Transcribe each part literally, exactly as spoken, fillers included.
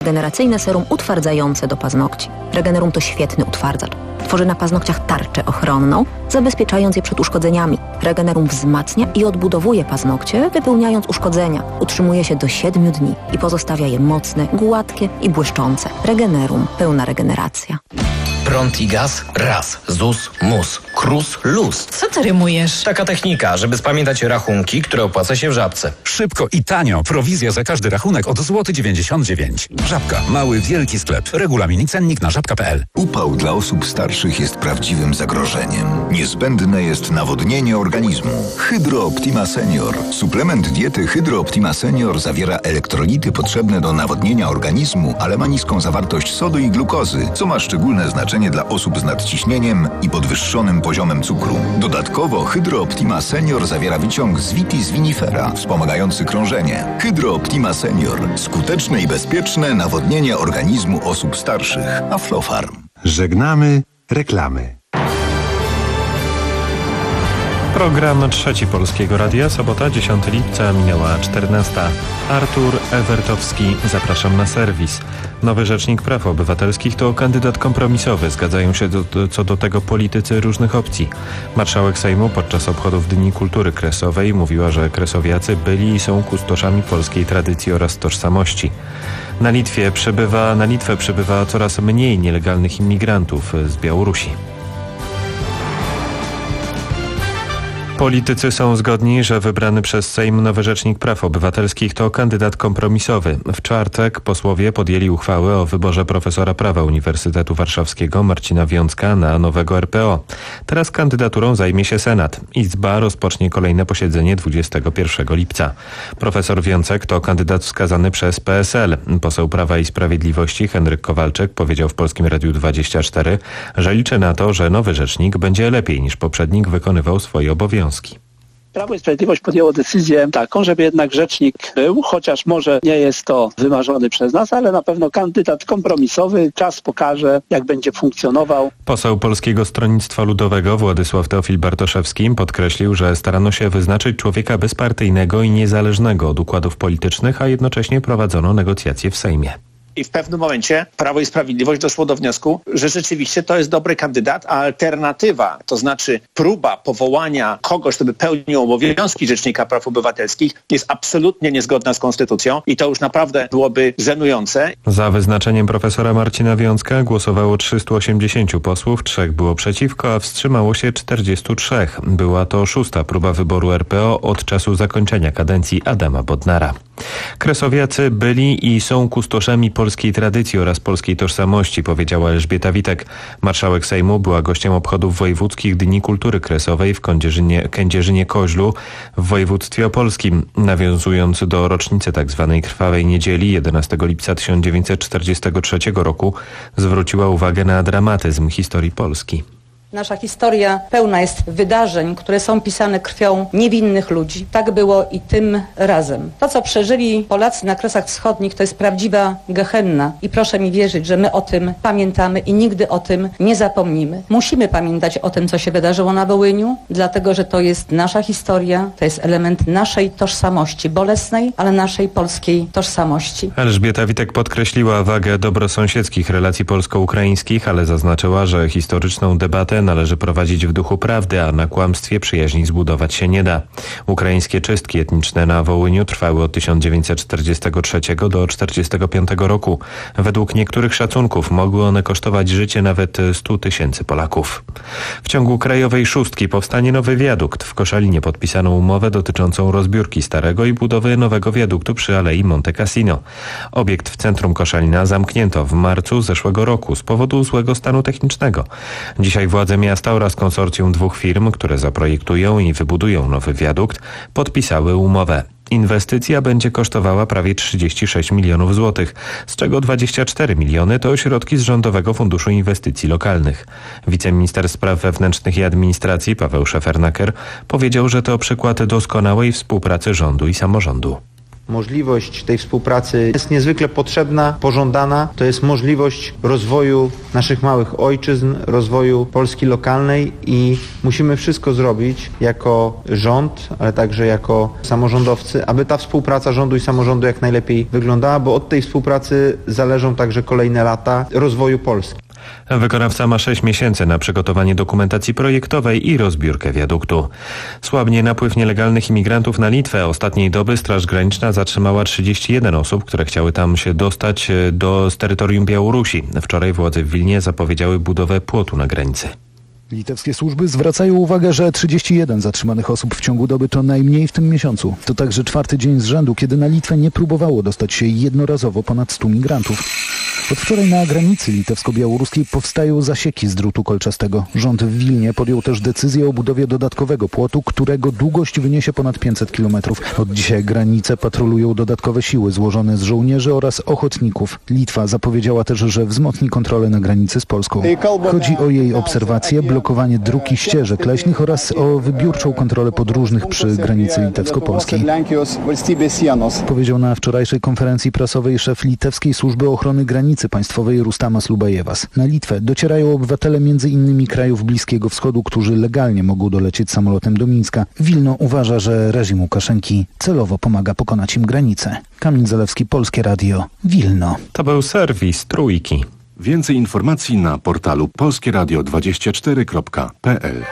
Regeneracyjne serum utwardzające do paznokci. Regenerum to świetny utwardzacz. Tworzy na paznokciach tarczę ochronną, zabezpieczając je przed uszkodzeniami. Regenerum wzmacnia i odbudowuje paznokcie, wypełniając uszkodzenia. Utrzymuje się do siedmiu dni i pozostawia je mocne, gładkie i błyszczące. Regenerum. Pełna regeneracja. Prąd i gaz? Raz. Z U S, M U S. Krus, luz. Co ty rymujesz? Taka technika, żeby spamiętać rachunki, które opłaca się w Żabce. Szybko i tanio. Prowizja za każdy rachunek od złoty dziewięćdziesiąt dziewięć. Żabka. Mały, wielki sklep. Regulamin i cennik na żabka kropka p l. Upał dla osób starszych jest prawdziwym zagrożeniem. Niezbędne jest nawodnienie organizmu. Hydro Optima Senior. Suplement diety Hydro Optima Senior zawiera elektrolity potrzebne do nawodnienia organizmu, ale ma niską zawartość sodu i glukozy, co ma szczególne znaczenie dla osób z nadciśnieniem i podwyższonym poziomem cukru. Dodatkowo Hydro Optima Senior zawiera wyciąg z Vitis vinifera, wspomagający krążenie. Hydro Optima Senior. Skuteczne i bezpieczne nawodnienie organizmu osób starszych. Aflofarm. Żegnamy reklamy. Program Trzeci Polskiego Radia, sobota dziesiątego lipca, minęła czternasta. Artur Ewertowski, zapraszam na serwis. Nowy Rzecznik Praw Obywatelskich to kandydat kompromisowy. Zgadzają się do, do, co do tego politycy różnych opcji. Marszałek Sejmu podczas obchodów Dni Kultury Kresowej mówiła, że kresowiacy byli i są kustoszami polskiej tradycji oraz tożsamości. Na Litwie przybywa, na Litwę przybywa coraz mniej nielegalnych imigrantów z Białorusi. Politycy są zgodni, że wybrany przez Sejm nowy Rzecznik Praw Obywatelskich to kandydat kompromisowy. W czwartek posłowie podjęli uchwałę o wyborze profesora prawa Uniwersytetu Warszawskiego Marcina Wiącka na nowego R P O. Teraz kandydaturą zajmie się Senat. Izba rozpocznie kolejne posiedzenie dwudziestego pierwszego lipca. Profesor Wiącek to kandydat wskazany przez P S L. Poseł Prawa i Sprawiedliwości Henryk Kowalczyk powiedział w Polskim Radiu dwadzieścia cztery, że liczy na to, że nowy rzecznik będzie lepiej niż poprzednik wykonywał swoje obowiązki. Prawo i Sprawiedliwość podjęło decyzję taką, żeby jednak rzecznik był, chociaż może nie jest to wymarzony przez nas, ale na pewno kandydat kompromisowy. Czas pokaże, jak będzie funkcjonował. Poseł Polskiego Stronnictwa Ludowego Władysław Teofil Bartoszewski podkreślił, że starano się wyznaczyć człowieka bezpartyjnego i niezależnego od układów politycznych, a jednocześnie prowadzono negocjacje w Sejmie. I w pewnym momencie Prawo i Sprawiedliwość doszło do wniosku, że rzeczywiście to jest dobry kandydat, a alternatywa, to znaczy próba powołania kogoś, kto by pełnił obowiązki Rzecznika Praw Obywatelskich, jest absolutnie niezgodna z konstytucją i to już naprawdę byłoby żenujące. Za wyznaczeniem profesora Marcina Wiącka głosowało trzystu osiemdziesięciu posłów, trzech było przeciwko, a wstrzymało się czterdziestu trzech. Była to szósta próba wyboru R P O od czasu zakończenia kadencji Adama Bodnara. Kresowiacy byli i są kustoszami polskiej tradycji oraz polskiej tożsamości, powiedziała Elżbieta Witek. Marszałek Sejmu była gościem obchodów wojewódzkich Dni Kultury Kresowej w Kędzierzynie, Kędzierzynie-Koźlu w województwie opolskim. Nawiązując do rocznicy tzw. Krwawej Niedzieli jedenastego lipca tysiąc dziewięćset czterdziestego trzeciego roku, zwróciła uwagę na dramatyzm historii Polski. Nasza historia pełna jest wydarzeń, które są pisane krwią niewinnych ludzi. Tak było i tym razem. To, co przeżyli Polacy na Kresach Wschodnich, to jest prawdziwa gehenna. I proszę mi wierzyć, że my o tym pamiętamy i nigdy o tym nie zapomnimy. Musimy pamiętać o tym, co się wydarzyło na Wołyniu, dlatego, że to jest nasza historia, to jest element naszej tożsamości, bolesnej, ale naszej polskiej tożsamości. Elżbieta Witek podkreśliła wagę dobrosąsiedzkich relacji polsko-ukraińskich, ale zaznaczyła, że historyczną debatę należy prowadzić w duchu prawdy, a na kłamstwie przyjaźni zbudować się nie da. Ukraińskie czystki etniczne na Wołyniu trwały od tysiąc dziewięćset czterdziestego trzeciego do tysiąc dziewięćset czterdziestego piątego roku. Według niektórych szacunków mogły one kosztować życie nawet stu tysięcy Polaków. W ciągu Krajowej Szóstki powstanie nowy wiadukt. W Koszalinie podpisano umowę dotyczącą rozbiórki starego i budowy nowego wiaduktu przy Alei Monte Cassino. Obiekt w centrum Koszalina zamknięto w marcu zeszłego roku z powodu złego stanu technicznego. Dzisiaj władze miasta oraz konsorcjum dwóch firm, które zaprojektują i wybudują nowy wiadukt, podpisały umowę. Inwestycja będzie kosztowała prawie trzydzieści sześć milionów złotych, z czego dwadzieścia cztery miliony to środki z Rządowego Funduszu Inwestycji Lokalnych. Wiceminister Spraw Wewnętrznych i Administracji Paweł Szefernaker powiedział, że to przykład doskonałej współpracy rządu i samorządu. możliwość tej współpracy jest niezwykle potrzebna, pożądana. To jest możliwość rozwoju naszych małych ojczyzn, rozwoju Polski lokalnej i musimy wszystko zrobić jako rząd, ale także jako samorządowcy, aby ta współpraca rządu i samorządu jak najlepiej wyglądała, bo od tej współpracy zależą także kolejne lata rozwoju Polski. Wykonawca ma sześć miesięcy na przygotowanie dokumentacji projektowej i rozbiórkę wiaduktu. Słabnie napływ nielegalnych imigrantów na Litwę. Ostatniej doby Straż Graniczna zatrzymała trzydzieści jeden osób, które chciały tam się dostać do z terytorium Białorusi. Wczoraj władze w Wilnie zapowiedziały budowę płotu na granicy. Litewskie służby zwracają uwagę, że trzydzieści jeden zatrzymanych osób w ciągu doby to najmniej w tym miesiącu. To także czwarty dzień z rzędu, kiedy na Litwę nie próbowało dostać się jednorazowo ponad stu migrantów. Od wczoraj na granicy litewsko-białoruskiej powstają zasieki z drutu kolczastego. Rząd w Wilnie podjął też decyzję o budowie dodatkowego płotu, którego długość wyniesie ponad pięćset kilometrów. Od dzisiaj granicę patrolują dodatkowe siły złożone z żołnierzy oraz ochotników. Litwa zapowiedziała też, że wzmocni kontrolę na granicy z Polską. Chodzi o jej obserwację, blokowanie dróg i ścieżek leśnych oraz o wybiórczą kontrolę podróżnych przy granicy litewsko-polskiej. Powiedział na wczorajszej konferencji prasowej szef Litewskiej Służby Ochrony Granicy Państwowej Rustamas Lubajewas. Na Litwę docierają obywatele między innymi krajów Bliskiego Wschodu, którzy legalnie mogą dolecieć samolotem do Mińska. Wilno uważa, że reżim Łukaszenki celowo pomaga pokonać im granicę. Kamil Zalewski, Polskie Radio, Wilno. To był serwis Trójki. Więcej informacji na portalu polskieradio dwadzieścia cztery kropka p l.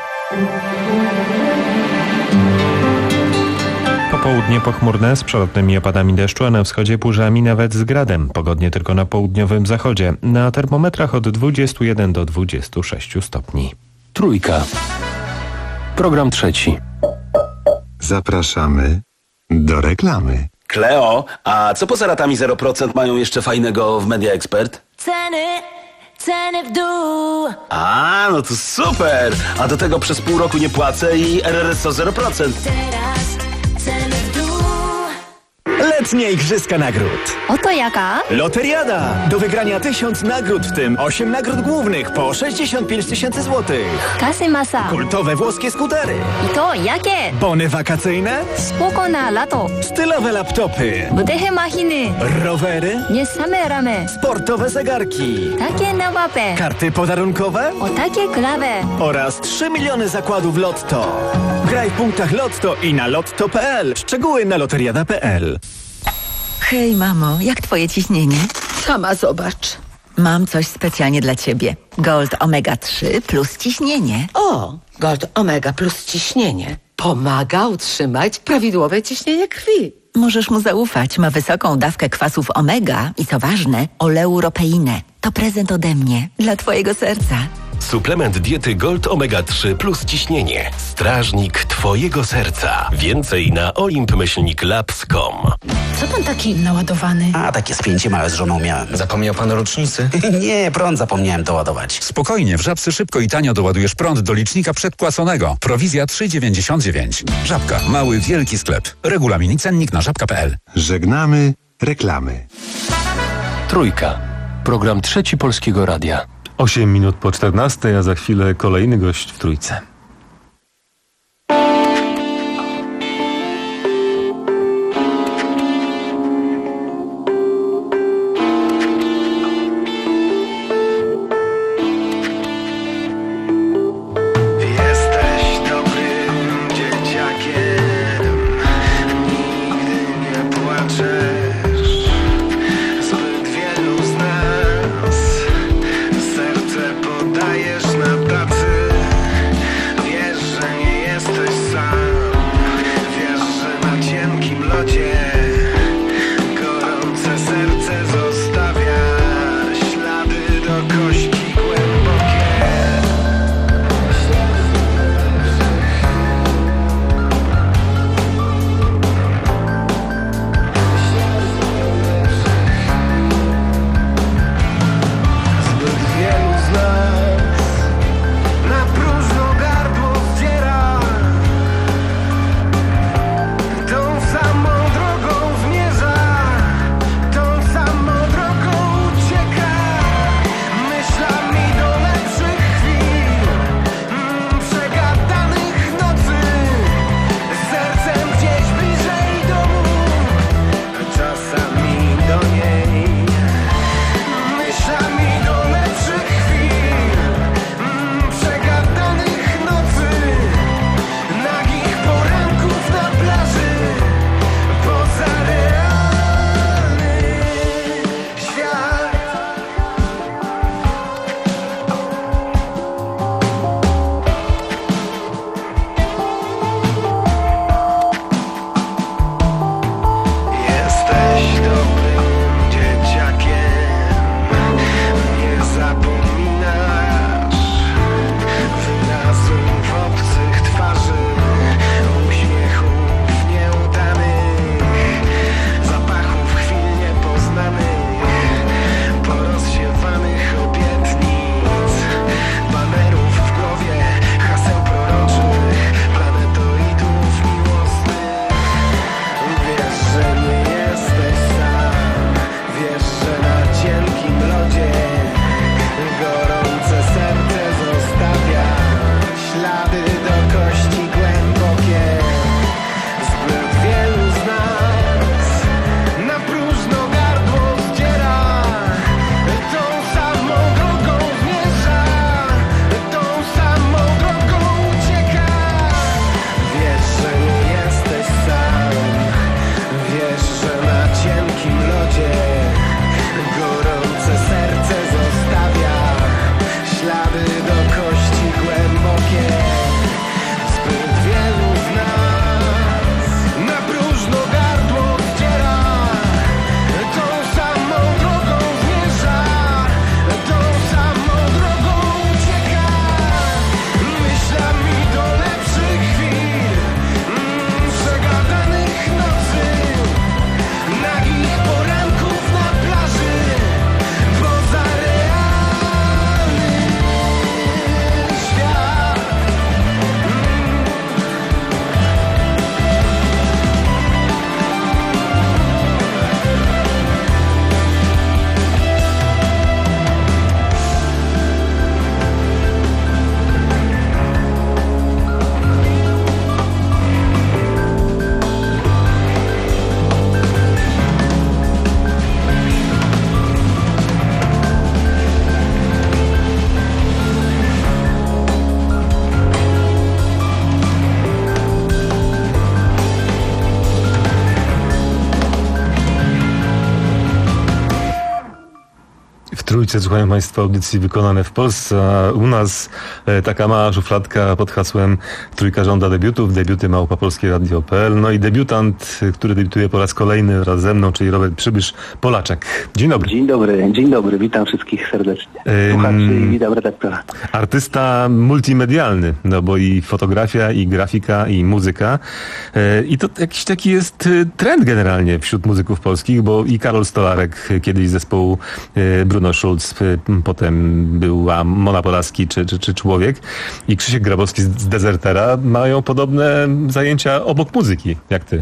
Popołudnie pochmurne z przelotnymi opadami deszczu, a na wschodzie burzami nawet z gradem. Pogodnie tylko na południowym zachodzie. Na termometrach od dwudziestu jeden do dwudziestu sześciu stopni. Trójka. Program trzeci. Zapraszamy do reklamy. Kleo, a co poza ratami zero procent mają jeszcze fajnego w Media Expert? Ceny, ceny w dół. A, no to super! A do tego przez pół roku nie płacę i R R S O zero procent. Teraz ceny w dół. Letnie Igrzyska Nagród. Oto jaka? Loteriada. Do wygrania tysiąc nagród, w tym osiem nagród głównych po sześćdziesiąt pięć tysięcy złotych. Kasy masa. Kultowe włoskie skutery. I to jakie? Bony wakacyjne. Spoko na lato. Stylowe laptopy. Wydechy machiny. Rowery. Nie same ramy. Sportowe zegarki. Takie na łapę. Karty podarunkowe. O takie klawe. Oraz trzy miliony zakładów Lotto. Graj w punktach Lotto i na lotto kropka p l. Szczegóły na loteriada kropka p l. Hej, mamo, jak twoje ciśnienie? Sama zobacz. Mam coś specjalnie dla ciebie. Gold Omega trzy plus ciśnienie. O, Gold Omega plus ciśnienie. Pomaga utrzymać prawidłowe ciśnienie krwi. Możesz mu zaufać. Ma wysoką dawkę kwasów omega i co ważne, oleuropeinę. To prezent ode mnie dla twojego serca. Suplement diety Gold Omega trzy plus ciśnienie. Strażnik twojego serca. Więcej na olimp myślnik labs kropka com. Co pan taki naładowany? A, takie spięcie małe z żoną miałem. Zapomniał pan o rocznicy? Nie, prąd zapomniałem doładować. Spokojnie, w Żabce szybko i tanio doładujesz prąd do licznika przedpłaconego. Prowizja trzy dziewięćdziesiąt dziewięć. Żabka, mały, wielki sklep. Regulamin i cennik na żabka kropka p l. Żegnamy reklamy. Trójka. Program trzeci Polskiego Radia. osiem minut po czternastej, a za chwilę kolejny gość w Trójce. Serce podajesz na pracy. lodzie. Gorące serce zostawia ślady do kości głębokie. Zbyt wielu z nas na próżno gardło zdziera. Tą samą drogą zmierza, tą samą drogą ucieka. Wiesz, że nie jesteś sam, wiesz, że na cienkim lodzie gorące serce zostawia ślady do kości głębokie. Zbyt wielu z nas na próżno gardło wdziera. Tą samą drogą zmierza, tą samą drogą ucieka. Myślami do lepszych chwil, mm, przegadanych nocy, nagich poranków na plaży, poza realny świat. W Trójce słuchają Państwo audycji wykonane w Polsce, a u nas e, taka mała szufladka pod hasłem Trójka żąda debiutów, debiuty małpa polskie radio kropka p l. No i debiutant, który debiutuje po raz kolejny wraz ze mną, czyli Robert Przybysz, Polaczek. Dzień dobry. Dzień dobry, dzień dobry, witam wszystkich serdecznie. Słuchaczy i witam redaktora. Artysta multimedialny, no bo i fotografia, i grafika, i muzyka. E, I to jakiś taki jest e, trend generalnie wśród muzyków polskich, bo i Karol Stolarek, kiedyś z zespołu e, Bruno Schulz, potem była Mona Polaski czy, czy, czy Człowiek, i Krzysiek Grabowski z, z Dezertera mają podobne zajęcia obok muzyki, jak ty.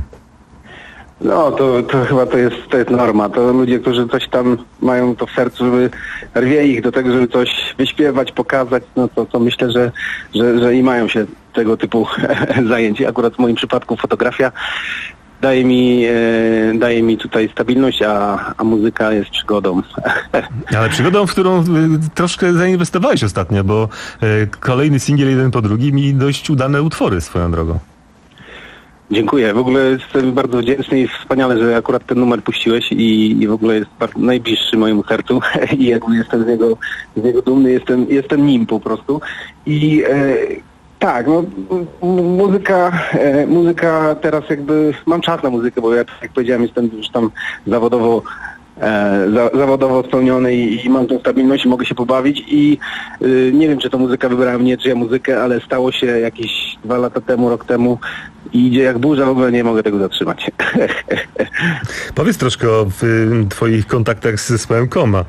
No, to, to chyba to jest, to jest norma. To ludzie, którzy coś tam mają to w sercu, żeby rwie ich do tego, żeby coś wyśpiewać, pokazać, no to, to myślę, że, że, że i mają się tego typu zajęcia. Akurat w moim przypadku fotografia daje mi, e, daje mi tutaj stabilność, a, a muzyka jest przygodą. Ale przygodą, w którą troszkę zainwestowałeś ostatnio, bo e, kolejny singiel jeden po drugim i dość udane utwory swoją drogą. Dziękuję. W ogóle jestem bardzo wdzięczny i wspaniale, że akurat ten numer puściłeś i, i w ogóle jest bardzo najbliższy mojemu sercu i jakby jestem z niego, z niego dumny, jestem, jestem nim po prostu. I e, tak, no muzyka, e, muzyka teraz jakby, mam czas na muzykę, bo ja, jak powiedziałem, jestem już tam zawodowo E, za, zawodowo spełniony i, i mam tą stabilność i mogę się pobawić i y, nie wiem, czy to muzyka wybrała mnie, czy ja muzykę, ale stało się jakieś dwa lata temu, rok temu i idzie jak burza, w ogóle nie mogę tego zatrzymać. Powiedz troszkę o y, twoich kontaktach z zespołem Koma.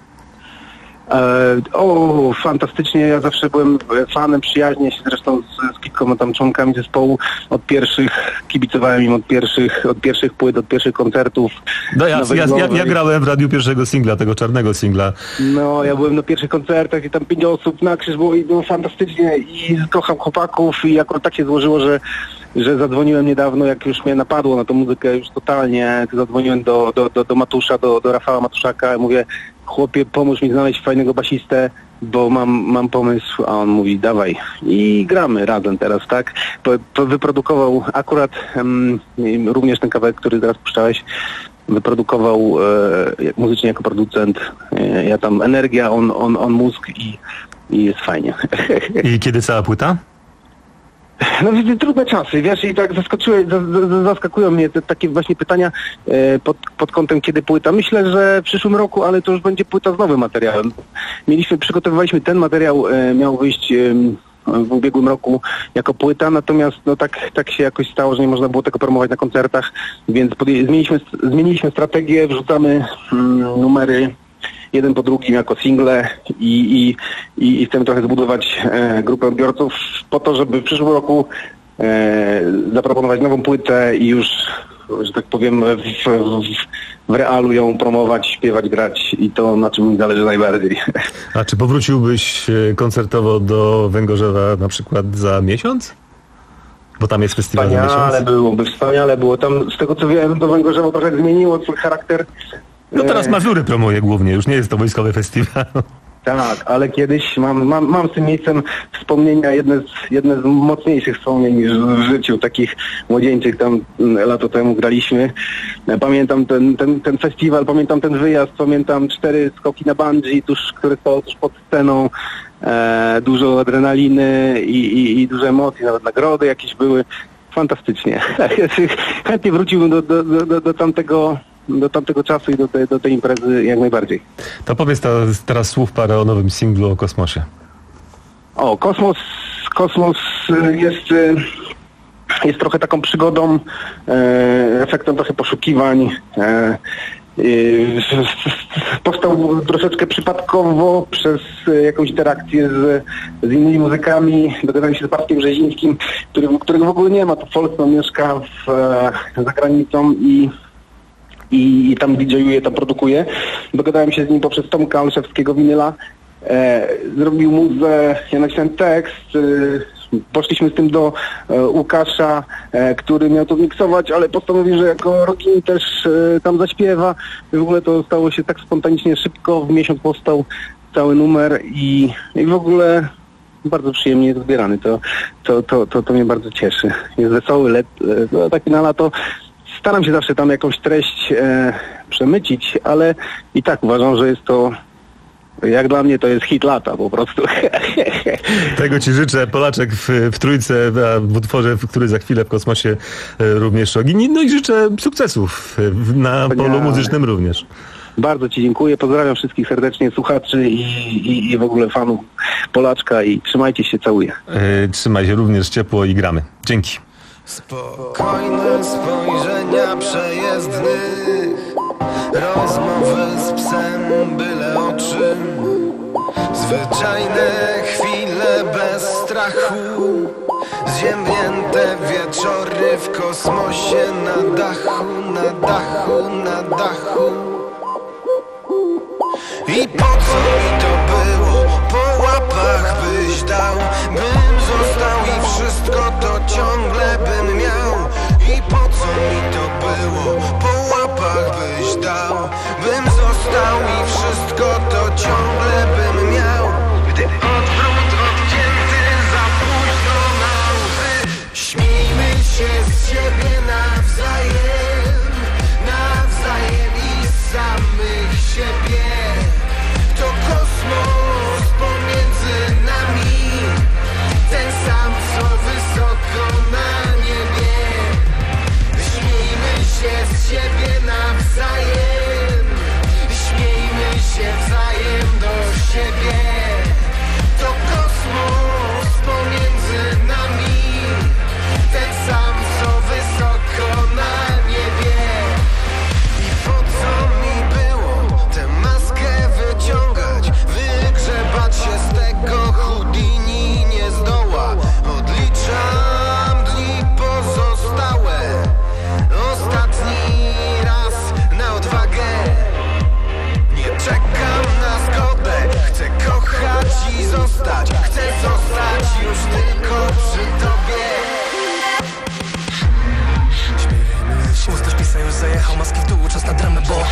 E, o, fantastycznie, ja zawsze byłem fanem, przyjaźnię się zresztą z, z kilkoma tam członkami zespołu, od pierwszych, kibicowałem im od pierwszych, od pierwszych płyt, od pierwszych koncertów. No ja, ja, ja, ja grałem w radiu pierwszego singla, tego czarnego singla. No, ja byłem na pierwszych koncertach i tam pięć osób na krzyż było i było fantastycznie i kocham chłopaków i akurat tak się złożyło, że że zadzwoniłem niedawno, jak już mnie napadło na tą muzykę już totalnie, zadzwoniłem do, do, do, do Matusza, do, do Rafała Matuszaka, mówię, chłopie, pomóż mi znaleźć fajnego basistę, bo mam, mam pomysł, a on mówi, dawaj. I gramy razem teraz, tak? Po, po wyprodukował akurat um, również ten kawałek, który teraz puszczałeś, wyprodukował e, muzycznie jako producent. E, ja tam energia, on, on, on mózg i, i jest fajnie. I kiedy cała płyta? No widzę, trudne czasy, wiesz, i tak zaskoczyły, zaskakują mnie te takie właśnie pytania e, pod, pod kątem kiedy płyta. Myślę, że w przyszłym roku, ale to już będzie płyta z nowym materiałem. Mieliśmy, przygotowywaliśmy ten materiał, e, miał wyjść e, w ubiegłym roku jako płyta, natomiast no tak, tak się jakoś stało, że nie można było tego promować na koncertach, więc podje- zmieniliśmy, zmieniliśmy strategię, wrzucamy mm, numery jeden po drugim jako single i, i, i chcemy trochę zbudować e, grupę odbiorców po to, żeby w przyszłym roku e, zaproponować nową płytę i już że tak powiem, w, w, w realu ją promować, śpiewać, grać i to, na czym mi zależy najbardziej. A czy powróciłbyś koncertowo do Węgorzewa na przykład za miesiąc? Bo tam jest festiwal za miesiąc. Wspaniale byłoby, wspaniale było. Tam, z tego co wiem, to Węgorzewo trochę zmieniło swój charakter. No teraz Mazury promuje głównie, już nie jest to wojskowy festiwal. Tak, ale kiedyś mam, mam, mam z tym miejscem wspomnienia, jedne z, jedne z mocniejszych wspomnień w życiu, takich młodzieńczych, tam lato temu graliśmy. Pamiętam ten, ten, ten festiwal, pamiętam ten wyjazd, pamiętam cztery skoki na bungee, tuż, które stało tuż pod sceną, e, dużo adrenaliny i, i, i dużo emocji, nawet nagrody jakieś były. Fantastycznie. Chętnie wróciłbym do, do, do, do tamtego do tamtego czasu i do, te, do tej imprezy jak najbardziej. To powiedz ta, teraz słów parę o nowym singlu, o kosmosie. O, kosmos, kosmos jest, jest trochę taką przygodą, e, efektem trochę poszukiwań. E, e, powstał troszeczkę przypadkowo przez jakąś interakcję z, z innymi muzykami. Dogadałem się z Bartkiem Brzezińskim, który, którego w ogóle nie ma, to w Polsce, mieszka w, za granicą i i tam didżejuje, tam produkuje. Dogadałem się z nim poprzez Tomka Olszewskiego Winyla. E, zrobił muzę, ja napisałem tekst. E, poszliśmy z tym do e, Łukasza, e, który miał to miksować, ale postanowił, że jako Rogini też e, tam zaśpiewa. I w ogóle to stało się tak spontanicznie, szybko. W miesiąc powstał cały numer i, i w ogóle bardzo przyjemnie jest odbierany. To, to, to, to, to mnie bardzo cieszy. Jest wesoły, let, e, taki na lato. Staram się zawsze tam jakąś treść e, przemycić, ale i tak uważam, że jest to, jak dla mnie to jest hit lata po prostu. Tego ci życzę. Polaczek w, w trójce, a w utworze, który za chwilę w kosmosie e, również Rogini. No i życzę sukcesów w, na polu muzycznym również. Bardzo ci dziękuję. Pozdrawiam wszystkich serdecznie słuchaczy i, i, i w ogóle fanów Polaczka i trzymajcie się, całuję. E, trzymaj się również ciepło i gramy. Dzięki. Spokojne spojrzenia przejezdnych, rozmowy z psem, byle o czym. Zwyczajne chwile bez strachu, zziębnięte wieczory w kosmosie, na dachu, na dachu, na dachu. I po co mi to było? Po łapach byś dał, bym został i wszystko to ciągle bym miał. I po co mi to było? Po łapach byś dał, bym został i wszystko to ciągle bym miał. Gdy odwrót odcięty za późno na łzy. Śmiejmy się z siebie nawzajem, nawzajem i z samych siebie. To kosmos pomiędzy nami, ten sam co wysoko na niebie. Śmiejmy się z siebie nawzajem, śmiejmy się wzajem do siebie. To kosmos pomiędzy nami, ten sam co wysoko na niebie. I po co mi było tę maskę wyciągać, wygrzebać się z tego, Houdini nie zdoła. Odliczam dni pozostałe, ostatni raz na odwagę. Nie czekam na zgodę, chcę kochać i zostać, chcę zostać już tylko przy tobie. Usta pisa już zajechał, maski w dół, czas na dramę, bo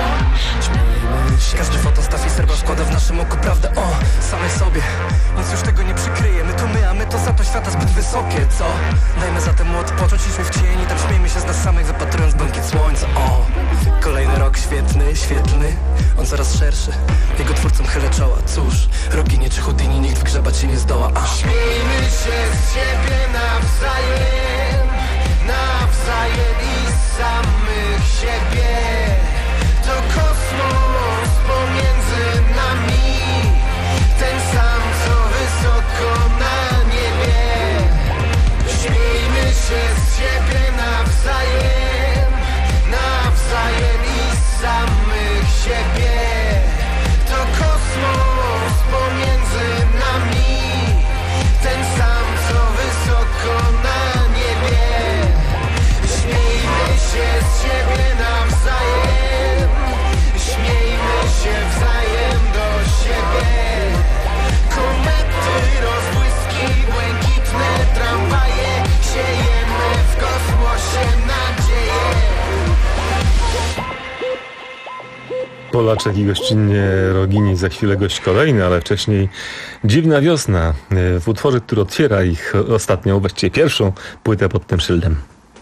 każdy fotostaw i serba składa w naszym oku prawdę o samej sobie. Nic już tego nie przykryje, my to my, a my to za to świata zbyt wysokie, co? Dajmy zatem odpocząć, idźmy w cień i tam śmiejmy się z nas samych, zapatrując błękit słońca, o. Kolejny rok świetny, świetlny, on coraz szerszy, jego twórcom chylę czoła, cóż, Rogini czy Houdini, nikt wygrzebać się nie zdoła, a. Śmiejmy się z siebie nawzajem, nawzajem i z samych siebie. To kosmos pomiędzy nami, ten sam co wysoko na niebie. Śmiejmy się z siebie nawzajem, nawzajem i z samych siebie. To kosmos pomiędzy nami, ten sam co wysoko na niebie. Śmiejmy się Polaczek i gościnnie Rogini, za chwilę gość kolejny, ale wcześniej Dziwna wiosna w utworze, który otwiera ich ostatnią, właściwie pierwszą płytę pod tym szyldem.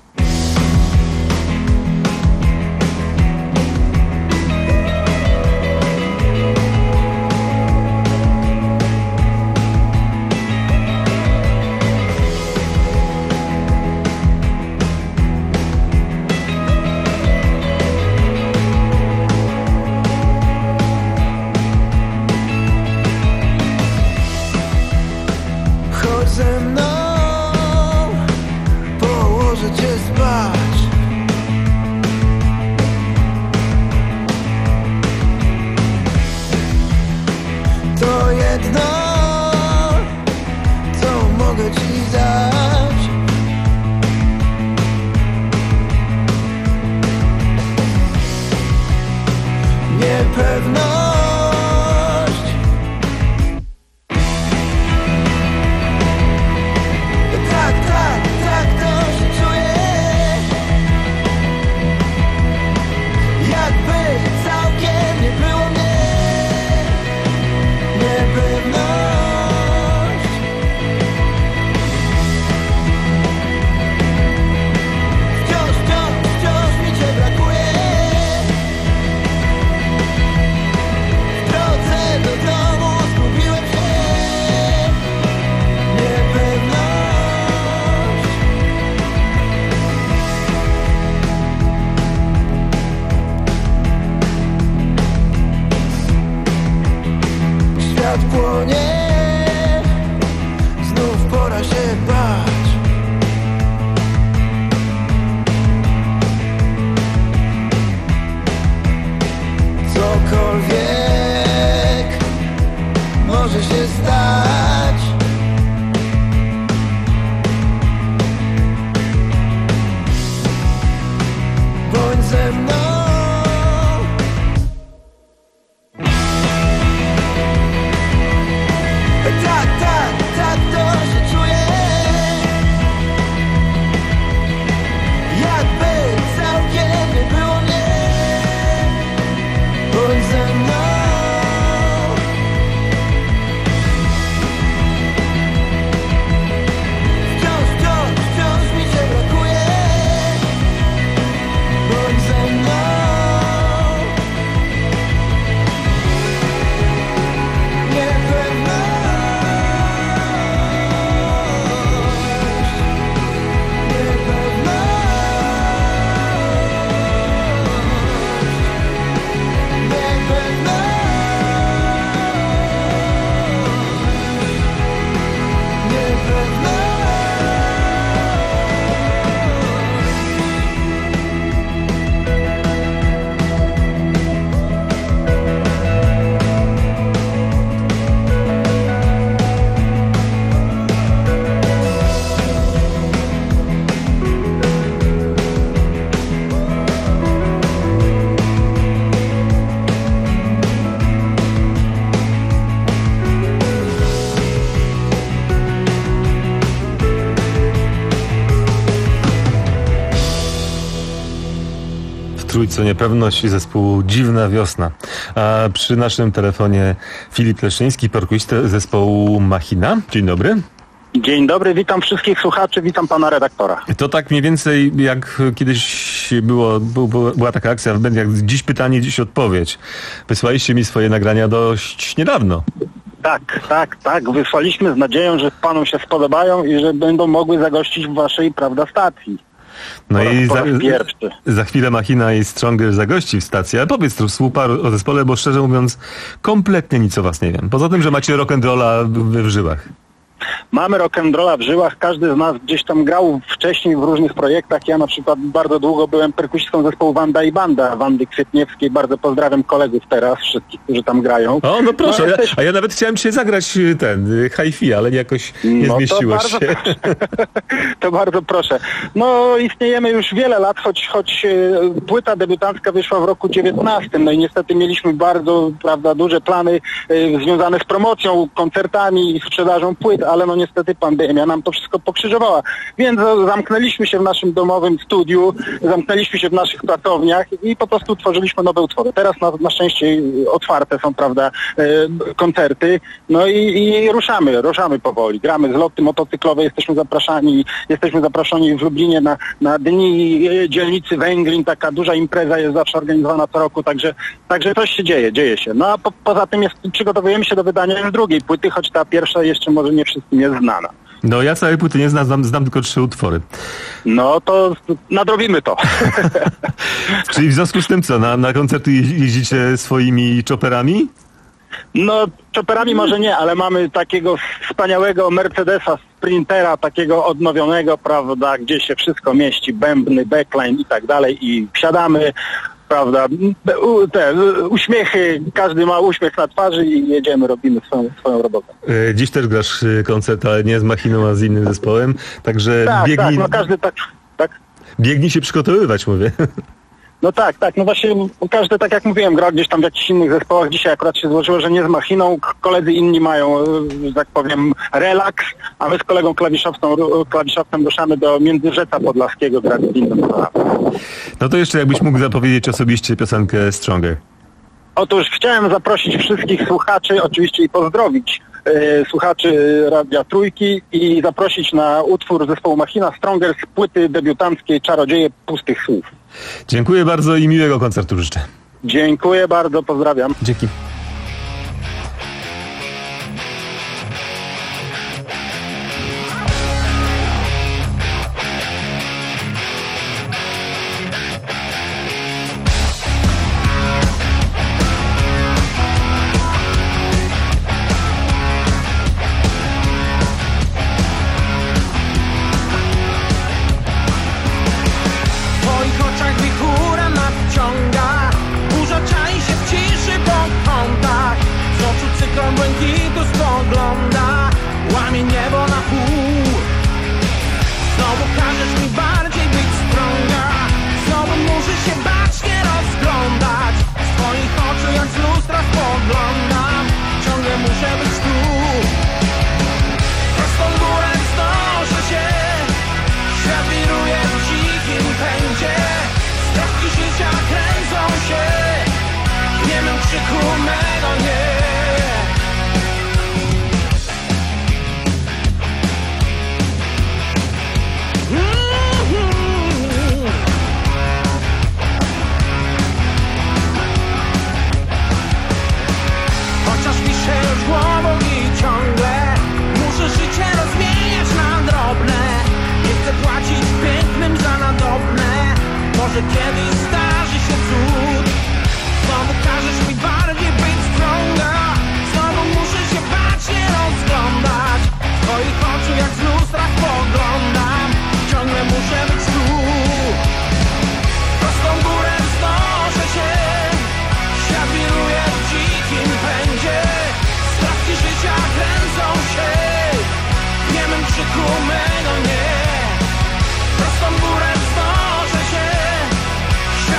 Trójco Niepewność i zespół Dziwna Wiosna. A przy naszym telefonie Filip Leszyński, perkusista zespołu Machina. Dzień dobry. Dzień dobry, witam wszystkich słuchaczy, witam pana redaktora. To tak mniej więcej jak kiedyś było, było była taka akcja w mediach, dziś pytanie, dziś odpowiedź. Wysłaliście mi swoje nagrania dość niedawno. Tak, tak, tak. Wysłaliśmy z nadzieją, że panom się spodobają i że będą mogły zagościć w waszej, prawda, stacji. No po i raz, za, po raz pierwszy. za chwilę Machina i Stronger zagości w stacji, ale powiedz tu słów paru o zespole, bo szczerze mówiąc kompletnie nic o was nie wiem. Poza tym, że macie rock'n'rolla w, w żyłach. Mamy rock'n'rolla w żyłach, każdy z nas gdzieś tam grał wcześniej w różnych projektach. Ja na przykład bardzo długo byłem perkusistą zespołu Wanda i Banda, Wandy Kwietniewskiej. Bardzo pozdrawiam kolegów teraz, wszystkich, którzy tam grają. O, no proszę, no, ja, jesteś... a ja nawet chciałem dzisiaj zagrać ten hi-fi, ale jakoś nie no, zmieściło to się. Bardzo, to bardzo proszę. No istniejemy już wiele lat, choć, choć e, płyta debiutancka wyszła w roku dziewiętnastym. No i niestety mieliśmy bardzo, prawda, duże plany e, związane z promocją, koncertami i sprzedażą płyt, ale ale no niestety pandemia nam to wszystko pokrzyżowała. Więc zamknęliśmy się w naszym domowym studiu, zamknęliśmy się w naszych pracowniach i po prostu tworzyliśmy nowe utwory. Teraz na, na szczęście otwarte są, prawda, koncerty, no i, i ruszamy, ruszamy powoli. Gramy zloty motocyklowe, jesteśmy zapraszani, jesteśmy zaproszeni w Lublinie na, na dni dzielnicy Węglin, taka duża impreza jest zawsze organizowana co roku, także, także coś się dzieje, dzieje się. No a po, poza tym jest, przygotowujemy się do wydania już drugiej płyty, choć ta pierwsza jeszcze może nie wszystkim jest znana. No ja całej płyty nie znam, znam, znam tylko trzy utwory. No to nadrobimy to. Czyli w związku z tym co, na, na koncerty jeździcie swoimi chopperami? No, chopperami może nie, ale mamy takiego wspaniałego Mercedesa Sprintera, takiego odnowionego, prawda, gdzie się wszystko mieści, bębny, backline i tak dalej i wsiadamy, prawda, te uśmiechy, każdy ma uśmiech na twarzy i jedziemy, robimy swoją, swoją robotę. Dziś też grasz koncert, ale nie z Machiną, a z innym zespołem, także tak, biegnij... Tak, no każdy tak, tak. Biegnij się przygotowywać, mówię. No tak, tak, no właśnie każdy, tak jak mówiłem, gra gdzieś tam w jakichś innych zespołach. Dzisiaj akurat się złożyło, że nie z Machiną, koledzy inni mają, że tak powiem, relaks, a my z kolegą klawiszowcem, klawiszowcem ruszamy do Międzyrzeca Podlaskiego grać z innym programem. No to jeszcze jakbyś mógł zapowiedzieć osobiście piosenkę Stronger. Otóż chciałem zaprosić wszystkich słuchaczy, oczywiście i pozdrowić e, słuchaczy Radia Trójki i zaprosić na utwór zespołu Machina Stronger z płyty debiutanckiej Czarodzieje pustych słów. Dziękuję bardzo i miłego koncertu życzę. Dziękuję bardzo, pozdrawiam. Dzięki. Prostą górę wznoszę się,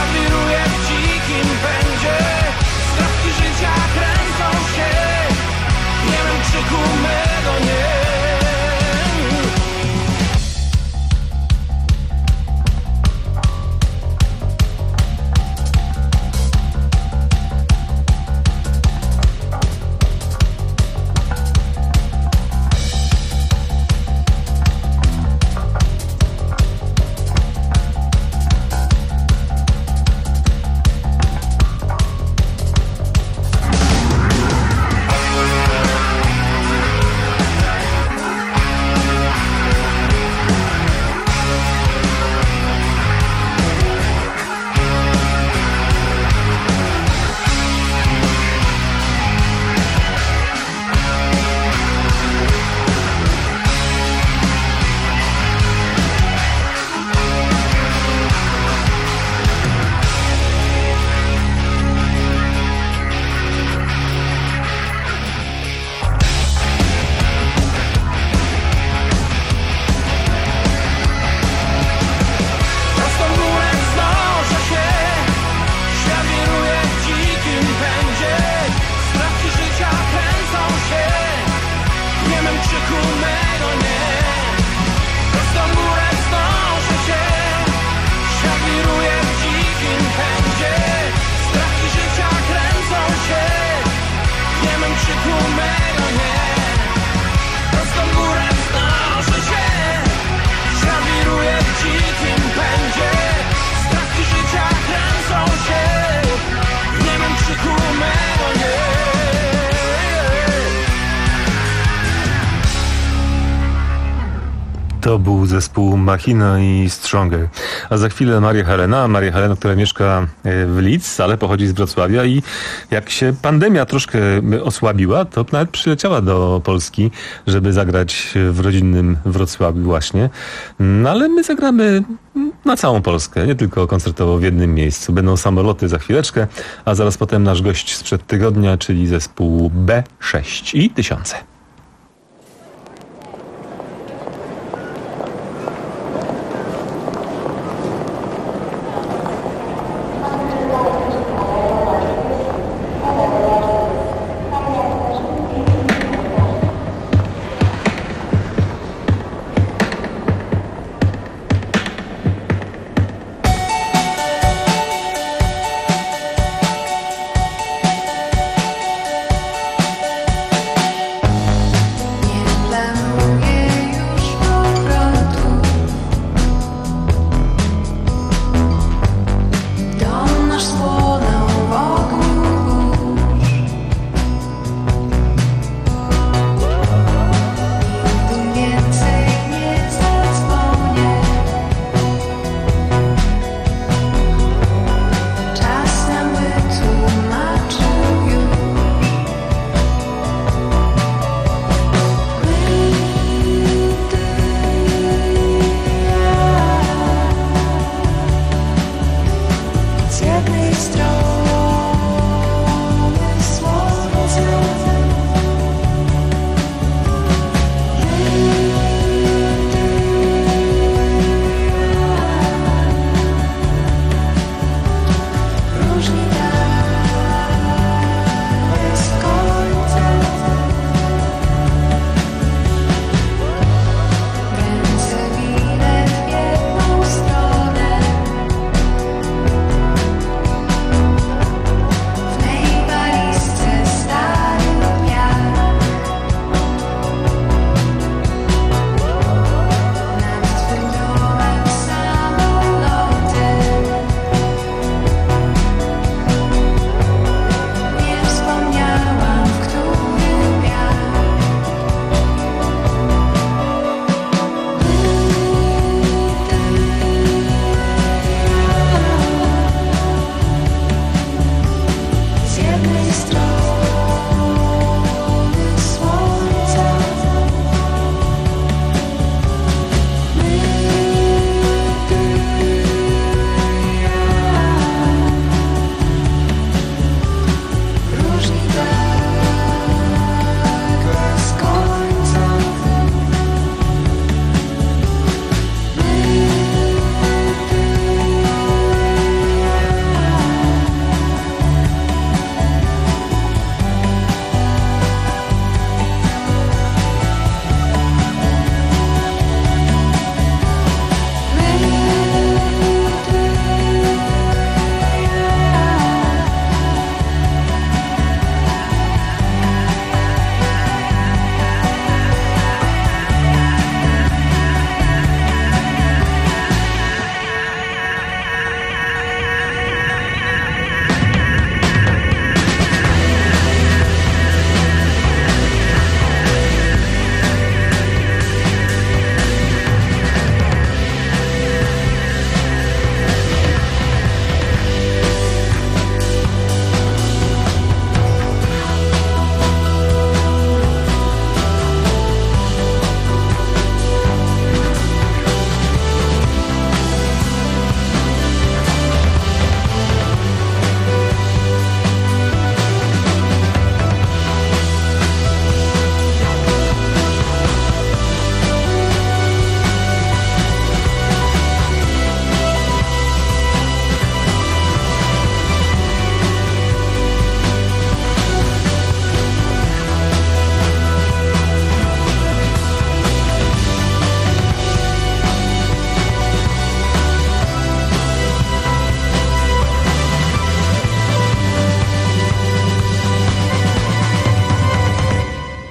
krzyku mego nie. Prostą górę wznoszę się, żawiruję w dzikim pędzie. Stawki życia kręcą się w niemym krzyku mego nie. To był zespół Machina i Stronger. A za chwilę Maria Helena. Maria Helena, która mieszka w Leeds, ale pochodzi z Wrocławia i jak się pandemia troszkę osłabiła, to nawet przyleciała do Polski, żeby zagrać w rodzinnym Wrocławiu właśnie. No ale my zagramy na całą Polskę, nie tylko koncertowo w jednym miejscu. Będą samoloty za chwileczkę, a zaraz potem nasz gość sprzed tygodnia, czyli zespół B sześć i Tysiące.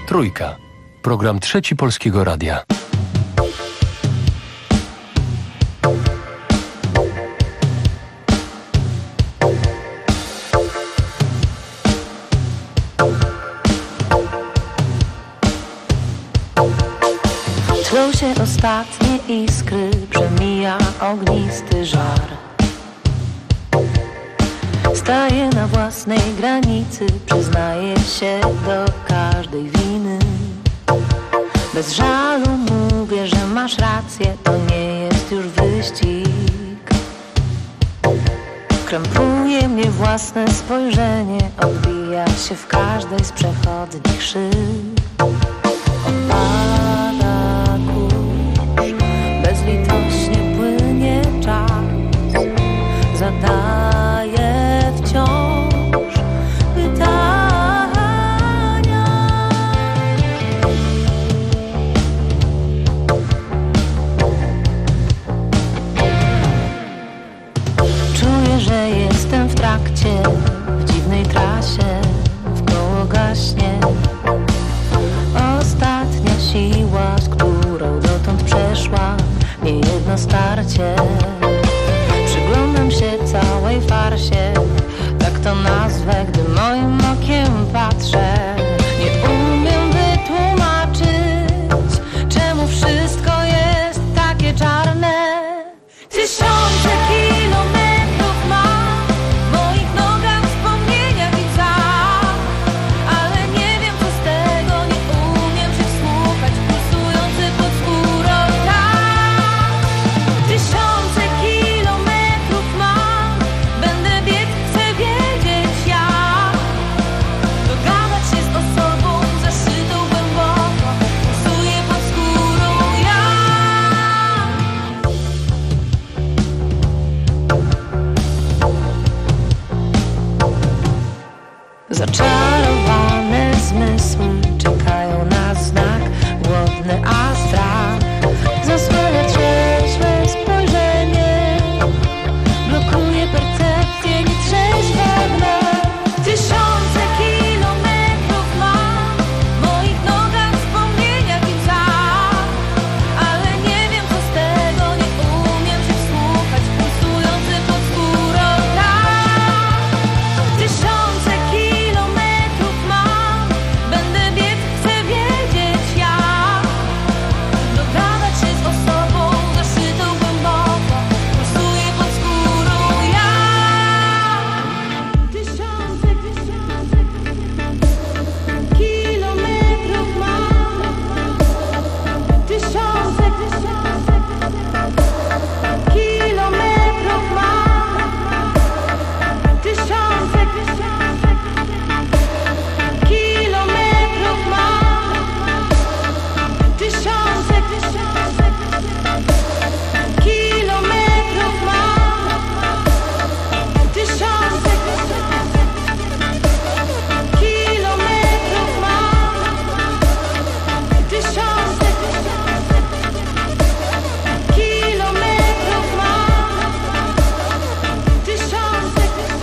Trójka. Program Trzeci Polskiego Radia. Tłą się ostatnie iskry, przemija ognisty żar. Staję na własnej granicy, przyznaję się do każdej winy. Bez żalu mówię, że masz rację, to nie jest już wyścig. Krępuje mnie własne spojrzenie, odbija się w każdej z przechodnich szyb. Opada kurz, bezlitośnie płynie czas. Zadaję wciąż pytania. Czuję, że jestem w trakcie, w dziwnej trasie, wkoło gaśnie ostatnia siła, z którą dotąd przeszłam niejedno starcie. Przyglądam się całej farsie, tak to nazwę, gdy moim okiem patrzę. Nie umiem wytłumaczyć, czemu wszystko jest takie czarne. Tysiące kilometrów mam w moich nogach, wspomnieniach i łzach, ale nie wiem co z tego, nie umiem przysłuchać, pulsujący pod skórą tak. Tysiące kilometrów mam, będę biec, chcę wiedzieć jak. Dogadać się z osobą zaszytą głęboko, pulsuje pod skórą jak. Zaczarowane zmysły czekają na znak, głodny a strach zasłania trzeźwe spojrzenie, blokuje percepcję nietrzeźwe wnet. Tysiące kilometrów mam w moich nogach, wspomnieniach i łzach, ale nie wiem co z tego, nie umiem przysłuchać, pulsujący pod skórą tak. Tysiące kilometrów mam, będę biec, chcę wiedzieć jak. Dogadać się z osobą zaszytą głęboko, pulsuje pod skórą jak. Tysiące, tysiące kilometrów mam. Tysiące, tysiące kilometrów mam. Tysiące, tysiące kilometrów mam. Tysiące, tysiące kilometrów mam. Tysiące, tysiące kilometrów mam. Tysiące, tysiące kilometrów mam. Tysiące,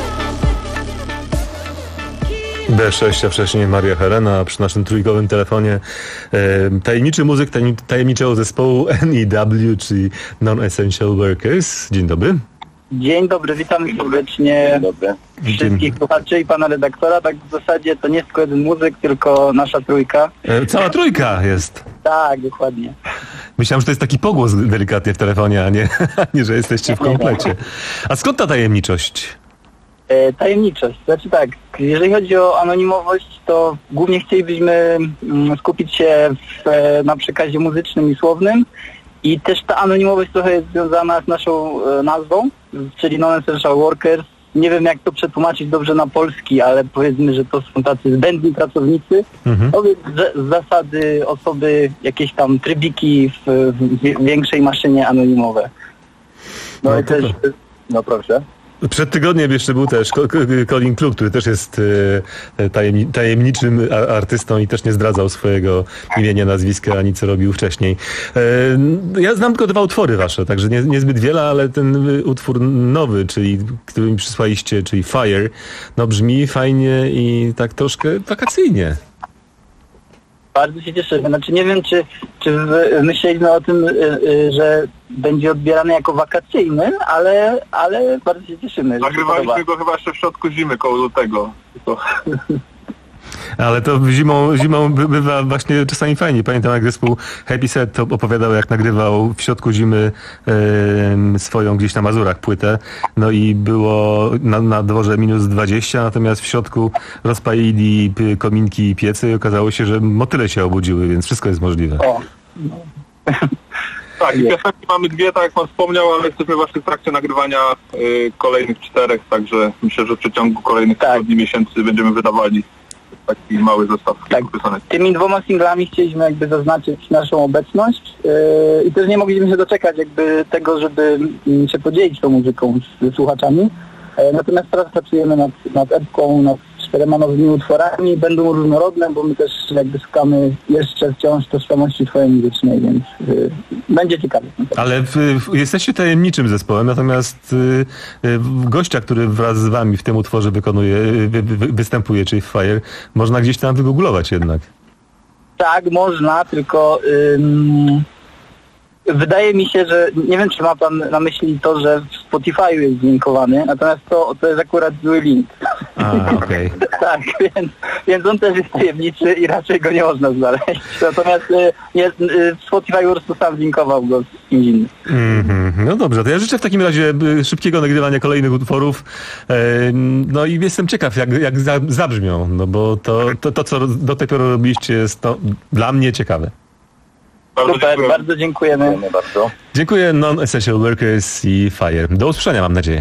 B sześć, a wcześniej Maria Helena, a przy naszym trójkowym telefonie e, tajemniczy muzyk tajem, tajemniczego zespołu N E W, czyli Non-Essential Workers. Dzień dobry. Dzień dobry, witamy serdecznie wszystkich słuchaczy i pana redaktora. Tak w zasadzie to nie tylko jeden muzyk, tylko nasza trójka. E, cała trójka jest. Tak, dokładnie. Myślałem, że to jest taki pogłos delikatnie w telefonie, a nie, a nie że jesteście w komplecie. A skąd ta tajemniczość? E, tajemniczość. Znaczy tak, jeżeli chodzi o anonimowość, to głównie chcielibyśmy mm, skupić się w, e, na przekazie muzycznym i słownym. I też ta anonimowość trochę jest związana z naszą e, nazwą, czyli Non-Essential Workers. Nie wiem jak to przetłumaczyć dobrze na polski, ale powiedzmy, że to są tacy zbędni pracownicy. Mhm. To jest z zasady osoby, jakieś tam trybiki w, w większej maszynie anonimowe. No, no i też, no proszę. Przed tygodniem jeszcze był też Colin Klug, który też jest tajemni- tajemniczym artystą i też nie zdradzał swojego imienia, nazwiska, ani co robił wcześniej. Ja znam tylko dwa utwory wasze, także nie, niezbyt wiele, ale ten utwór nowy, czyli który mi przysłaliście, czyli Fire, no brzmi fajnie i tak troszkę wakacyjnie. Bardzo się cieszymy. Znaczy nie wiem, czy, czy myśleliśmy o tym, że będzie odbierany jako wakacyjny, ale, ale bardzo się cieszymy. Nagrywaliśmy go chyba jeszcze w środku zimy, koło lutego. To... Ale to zimą, zimą bywa właśnie czasami fajnie. Pamiętam, jak zespół Happy Set to opowiadał, jak nagrywał w środku zimy e, swoją gdzieś na Mazurach płytę. No i było na, na dworze minus dwadzieścia, natomiast w środku rozpalili kominki i piecy i okazało się, że motyle się obudziły, więc wszystko jest możliwe. O, no. Tak, i piosenki mamy dwie, tak jak pan wspomniał, ale jesteśmy właśnie w trakcie nagrywania y, kolejnych czterech, także myślę, że w przeciągu kolejnych tak. tygodni, miesięcy będziemy wydawali taki mały zestaw tak. piosenek. Tymi dwoma singlami chcieliśmy jakby zaznaczyć naszą obecność yy, i też nie mogliśmy się doczekać jakby tego, żeby yy, się podzielić tą muzyką z, z słuchaczami. Yy, natomiast teraz pracujemy nad, nad epką, nad czterema nowymi utworami. Będą różnorodne, bo my też jakby szukamy jeszcze wciąż tożsamości twojej muzycznej, więc yy, będzie ciekawe. Ale w, w, jesteście tajemniczym zespołem, natomiast y, y, gościa, który wraz z wami w tym utworze wykonuje, y, wy, wy, występuje, czyli Fire, można gdzieś tam wygooglować jednak. Tak, można, tylko ym, wydaje mi się, że nie wiem, czy ma pan na myśli to, że w Spotify jest zlinkowany, natomiast to, to jest akurat zły link. A, okej. Okay. Tak, więc, więc on też jest tajemniczy i raczej go nie można znaleźć. Natomiast y, jest, y, Spotify po prostu sam zlinkował go z kimś innym. Mm-hmm. No dobrze, to ja życzę w takim razie szybkiego nagrywania kolejnych utworów. E, no i jestem ciekaw, jak, jak za, zabrzmią, no bo to, to, to, co do tej pory robiliście, jest to dla mnie ciekawe. Bardzo Super, dziękuję. bardzo dziękujemy. dziękujemy bardzo. Dziękuję Non-Essential Workers i Fire. Do usłyszenia, mam nadzieję.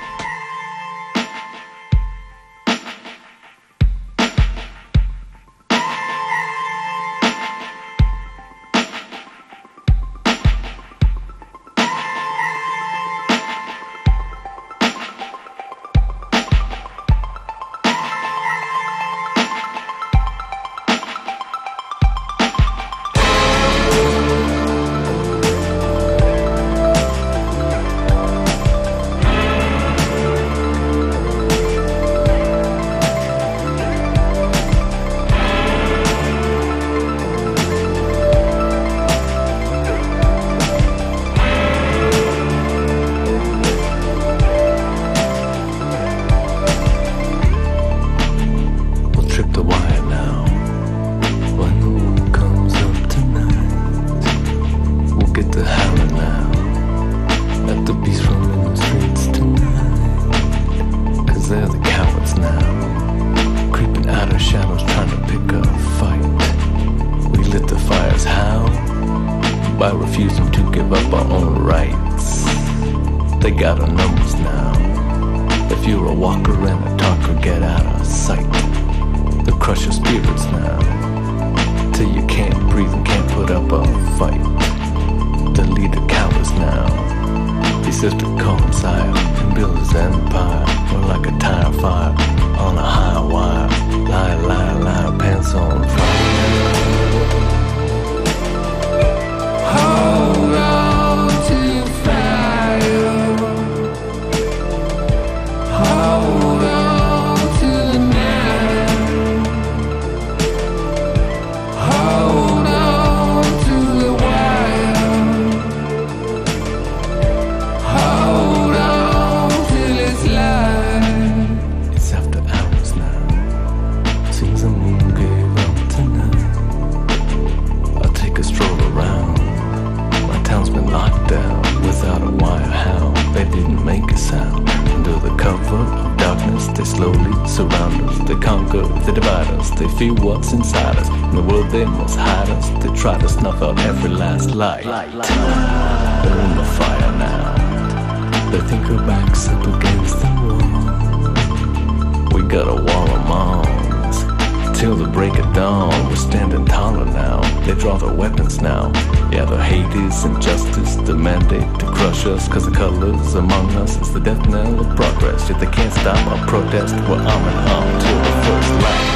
Cause the colors among us is the death knell of progress. Yet they can't stop our protest. We're arm in arm till the first light.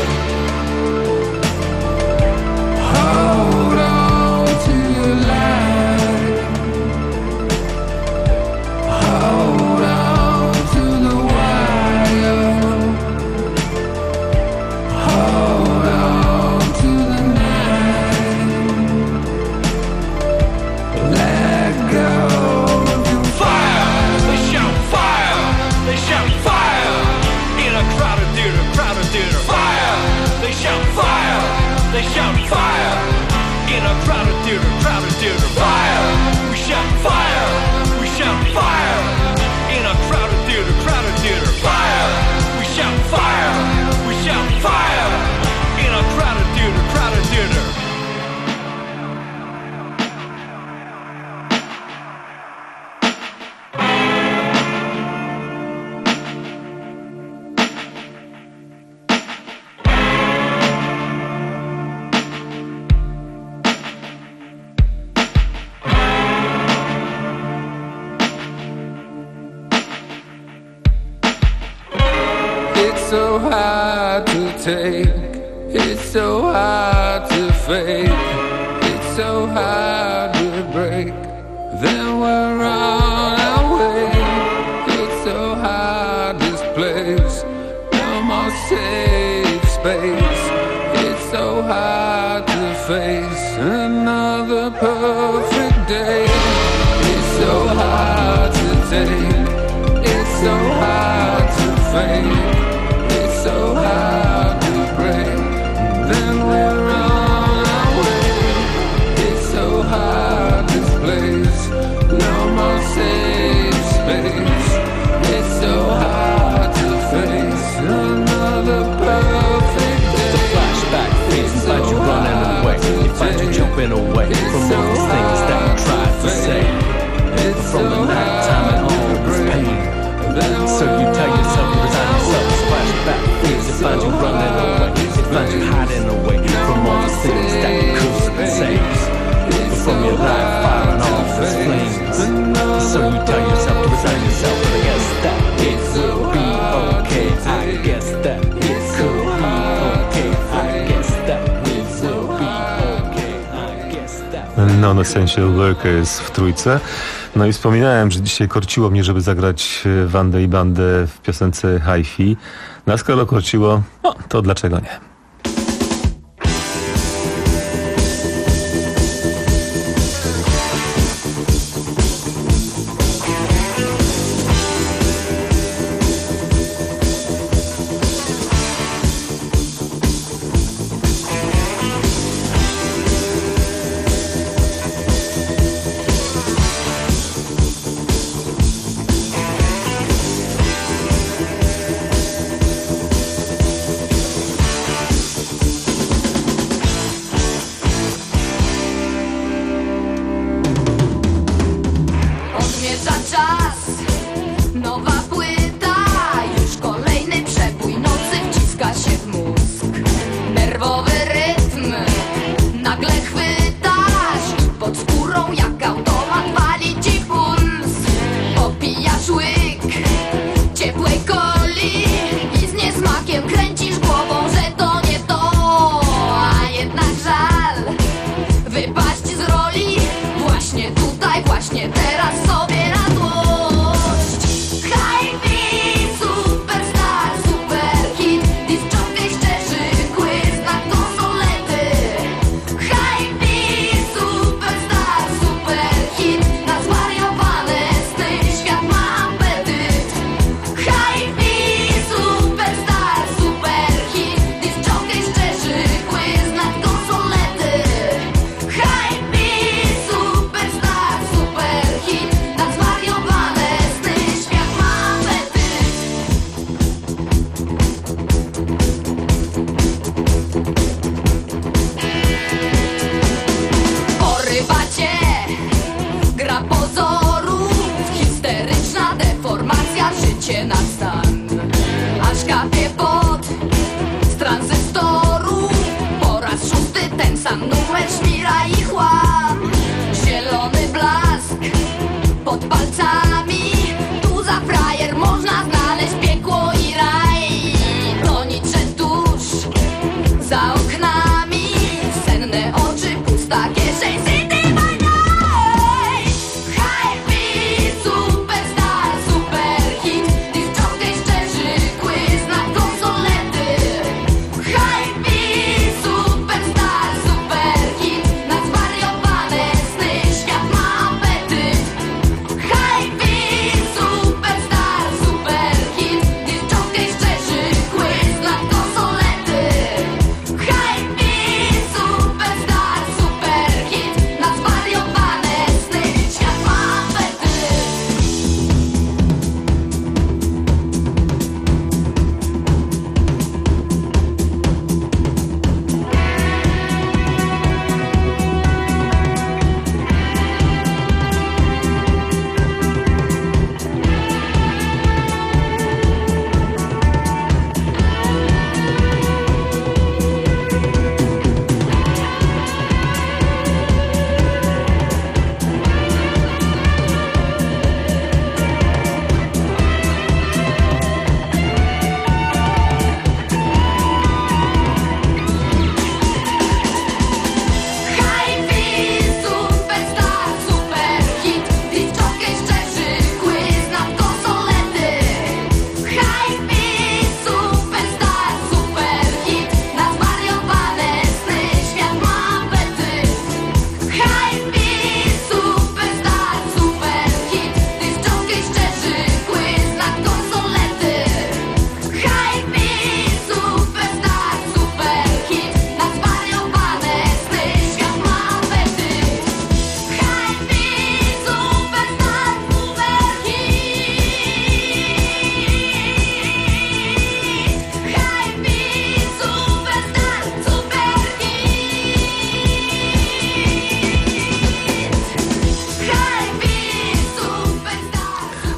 Hold on to your light. Hold on to the wire. Hold on to the night. shout fire in a crowded theater, crowded theater. Fire, we shout fire, we shout fire in a crowded theater, crowded theater. Fire, we shout fire, we shout fire in a crowded theater, crowded theater. It's so hard to take, it's so hard to fake, it's so hard to break, then we're on our way. It's so hard, this place, no more safe space. It's so hard to face another perfect day. It's so hard to take, it's so hard to fake. It's so hard to break, then we're on our way. It's so hard, this place, no more safe space. It's so hard to face another perfect day. The flashback phase and find you running away. You find you jumping away from all these things that you tried to say. But from the night time at home is pain. So you tell yourself, you resign yourself. Flashback phase, it finds you running away. It finds you hiding away from all the things that you couldn't say. But from your life firing off its flames. So you tell yourself to resign yourself. But I guess that it will be okay. I guess that it could be okay. I guess that it will be okay. I guess that. No, na sensie Workers w trójce. No i wspominałem, że dzisiaj korciło mnie, żeby zagrać Wandę i Bandę w piosence Hi-Fi. No a skoro korciło, no to dlaczego nie?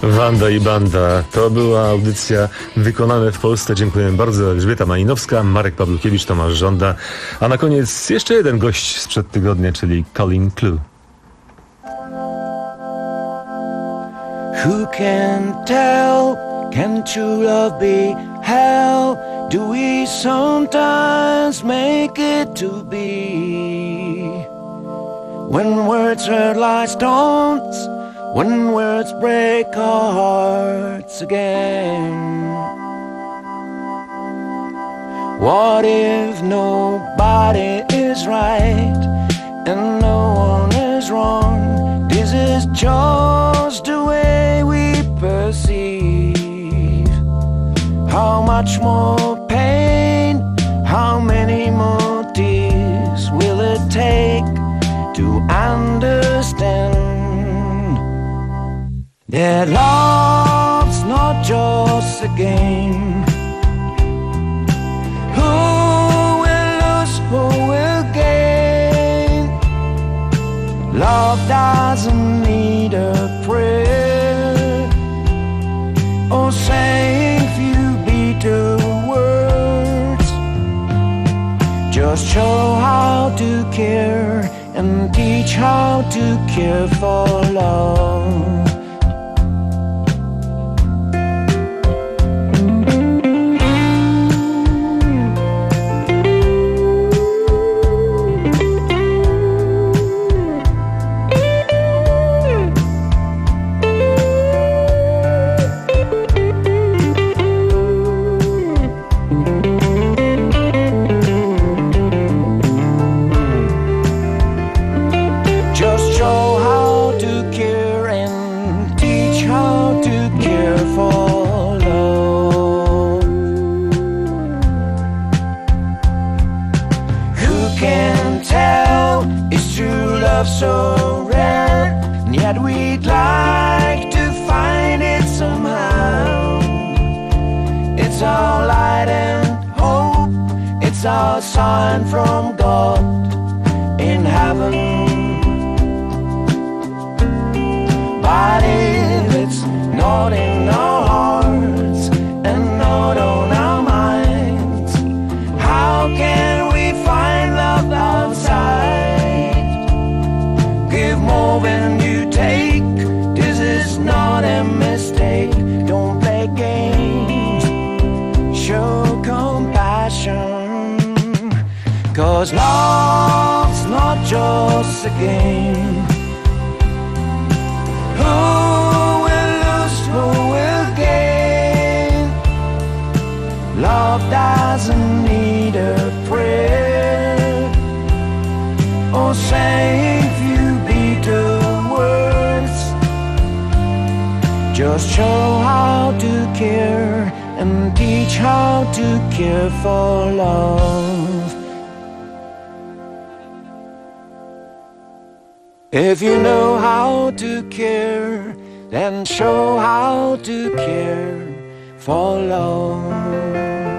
Wanda i Banda. To była audycja wykonana w Polsce. Dziękuję bardzo. Elżbieta Malinowska, Marek Pawlukiewicz, Tomasz Żąda. A na koniec jeszcze jeden gość sprzed tygodnia, czyli Colin Clue. Who can tell? Can true love be hell? Do we sometimes make it to be? When words hurt like stones, when words break our hearts again. What if nobody is right and no one is wrong? This is just the way we perceive. How much more pain, how many more tears will it take to understand that love's not just a game? Who will lose, who will gain? Love doesn't need a prayer or saying few bitter words. Just show how to care and teach how to care for love. So rare, and yet we'd like to find it somehow. It's our light and hope, it's our sign from God in heaven. But if it's not in our hearts and not on our minds, how can we find love outside? Give more than you take, this is not a mistake. Don't play games, show compassion, 'cause love's not just a game. Who will lose, who will gain? Love doesn't need a prayer or saying words. Just show how to care and teach how to care for love. If you know how to care, then show how to care for love.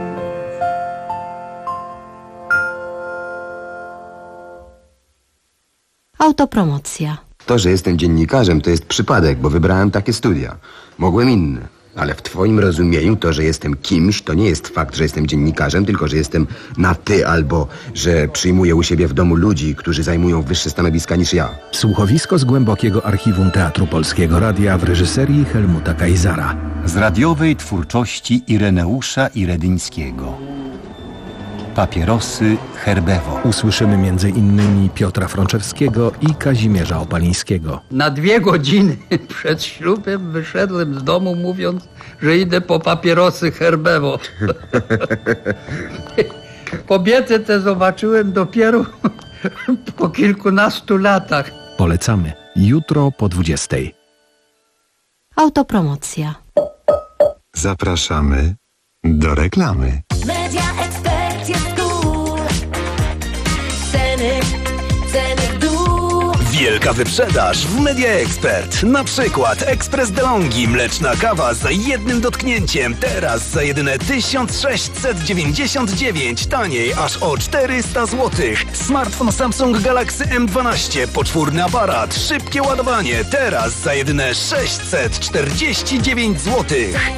Autopromocja. To, że jestem dziennikarzem, to jest przypadek, bo wybrałem takie studia. Mogłem inne. Ale w twoim rozumieniu to, że jestem kimś, to nie jest fakt, że jestem dziennikarzem, tylko że jestem na ty albo że przyjmuję u siebie w domu ludzi, którzy zajmują wyższe stanowiska niż ja. Słuchowisko z głębokiego archiwum Teatru Polskiego Radia w reżyserii Helmuta Kaisara. Z radiowej twórczości Ireneusza Iredyńskiego. Papierosy Herbewo. Usłyszymy między innymi Piotra Frączewskiego i Kazimierza Opalińskiego. Na dwie godziny przed ślubem wyszedłem z domu, mówiąc, że idę po papierosy Herbewo. Kobietę tę zobaczyłem dopiero po kilkunastu latach. Polecamy. Jutro po dwudziestej. Autopromocja. Zapraszamy do reklamy. Media Expert jest cool. Ceny, ceny w dół. Wielkie Wielka wyprzedaż w Media Expert. Na przykład ekspres DeLonghi, mleczna kawa za jednym dotknięciem. Teraz za jedyne tysiąc sześćset dziewięćdziesiąt dziewięć. Taniej aż o czterysta złotych. Smartfon Samsung Galaxy M dwanaście. Poczwórny aparat. Szybkie ładowanie. Teraz za jedyne sześćset czterdzieści dziewięć złotych.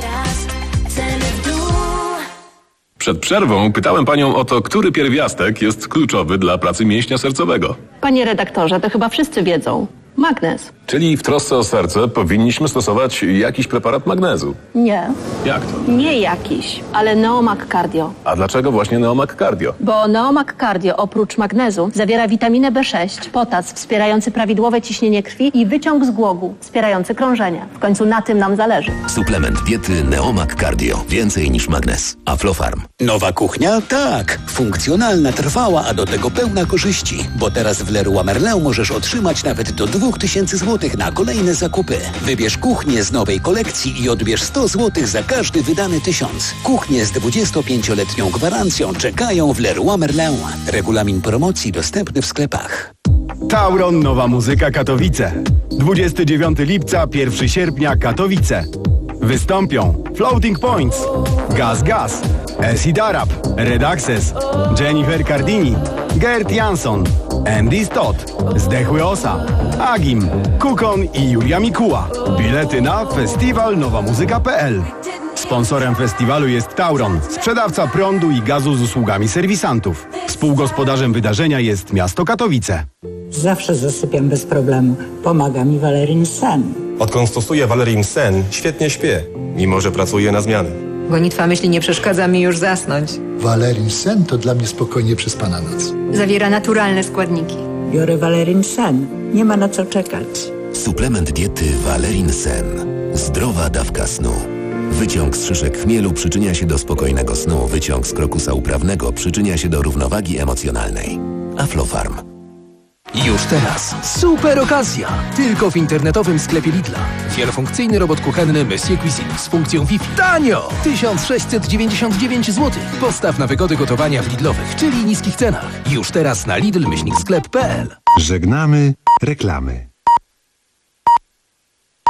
Przed przerwą pytałem panią o to, który pierwiastek jest kluczowy dla pracy mięśnia sercowego. Panie redaktorze, to chyba wszyscy wiedzą. Magnez. Czyli w trosce o serce powinniśmy stosować jakiś preparat magnezu. Nie. Jak to? Nie jakiś, ale Neomag Cardio. A dlaczego właśnie Neomag Cardio? Bo Neomag Cardio oprócz magnezu zawiera witaminę B sześć, potas wspierający prawidłowe ciśnienie krwi i wyciąg z głogu wspierający krążenie. W końcu na tym nam zależy. Suplement diety Neomag Cardio. Więcej niż magnez. Aflofarm. Nowa kuchnia? Tak. Funkcjonalna, trwała, a do tego pełna korzyści. Bo teraz w Leroy Merlin możesz otrzymać nawet do dwóch tysięcy złotych na kolejne zakupy. Wybierz kuchnię z nowej kolekcji i odbierz sto złotych za każdy wydany tysiąc. Kuchnie z dwudziestopięcioletnią gwarancją czekają w Leroy Merlin. Regulamin promocji dostępny w sklepach. Tauron Nowa Muzyka Katowice. dwudziestego dziewiątego lipca, pierwszego sierpnia Katowice. Wystąpią Floating Points, Gaz Gaz, Acid Arab, Red Access, Jennifer Cardini, Gert Jansson, Andy Stott, Zdechły Osa, Agim, Kukon i Julia Mikuła. Bilety na festiwal nowa muzyka kropka p l. Sponsorem festiwalu jest Tauron, sprzedawca prądu i gazu z usługami serwisantów. Współgospodarzem wydarzenia jest miasto Katowice. Zawsze zasypiam bez problemu. Pomaga mi Valerin Sen. Odkąd stosuję Valerin Sen, świetnie śpię, mimo że pracuję na zmiany. Gonitwa myśli nie przeszkadza mi już zasnąć. Valerin Sen to dla mnie spokojnie przespana noc. Zawiera naturalne składniki. Biorę Valerin Sen. Nie ma na co czekać. Suplement diety Valerin Sen. Zdrowa dawka snu. Wyciąg z szyszek chmielu przyczynia się do spokojnego snu. Wyciąg z krokusa uprawnego przyczynia się do równowagi emocjonalnej. Aflofarm. Już teraz super okazja! Tylko w internetowym sklepie Lidla. Wielofunkcyjny robot kuchenny Monsieur Cuisine z funkcją Wi-Fi. Tanio! tysiąc sześćset dziewięćdziesiąt dziewięć złotych. Postaw na wygody gotowania w Lidlowych, czyli niskich cenach. Już teraz na lidl myślnik sklep kropka p l. Żegnamy reklamy.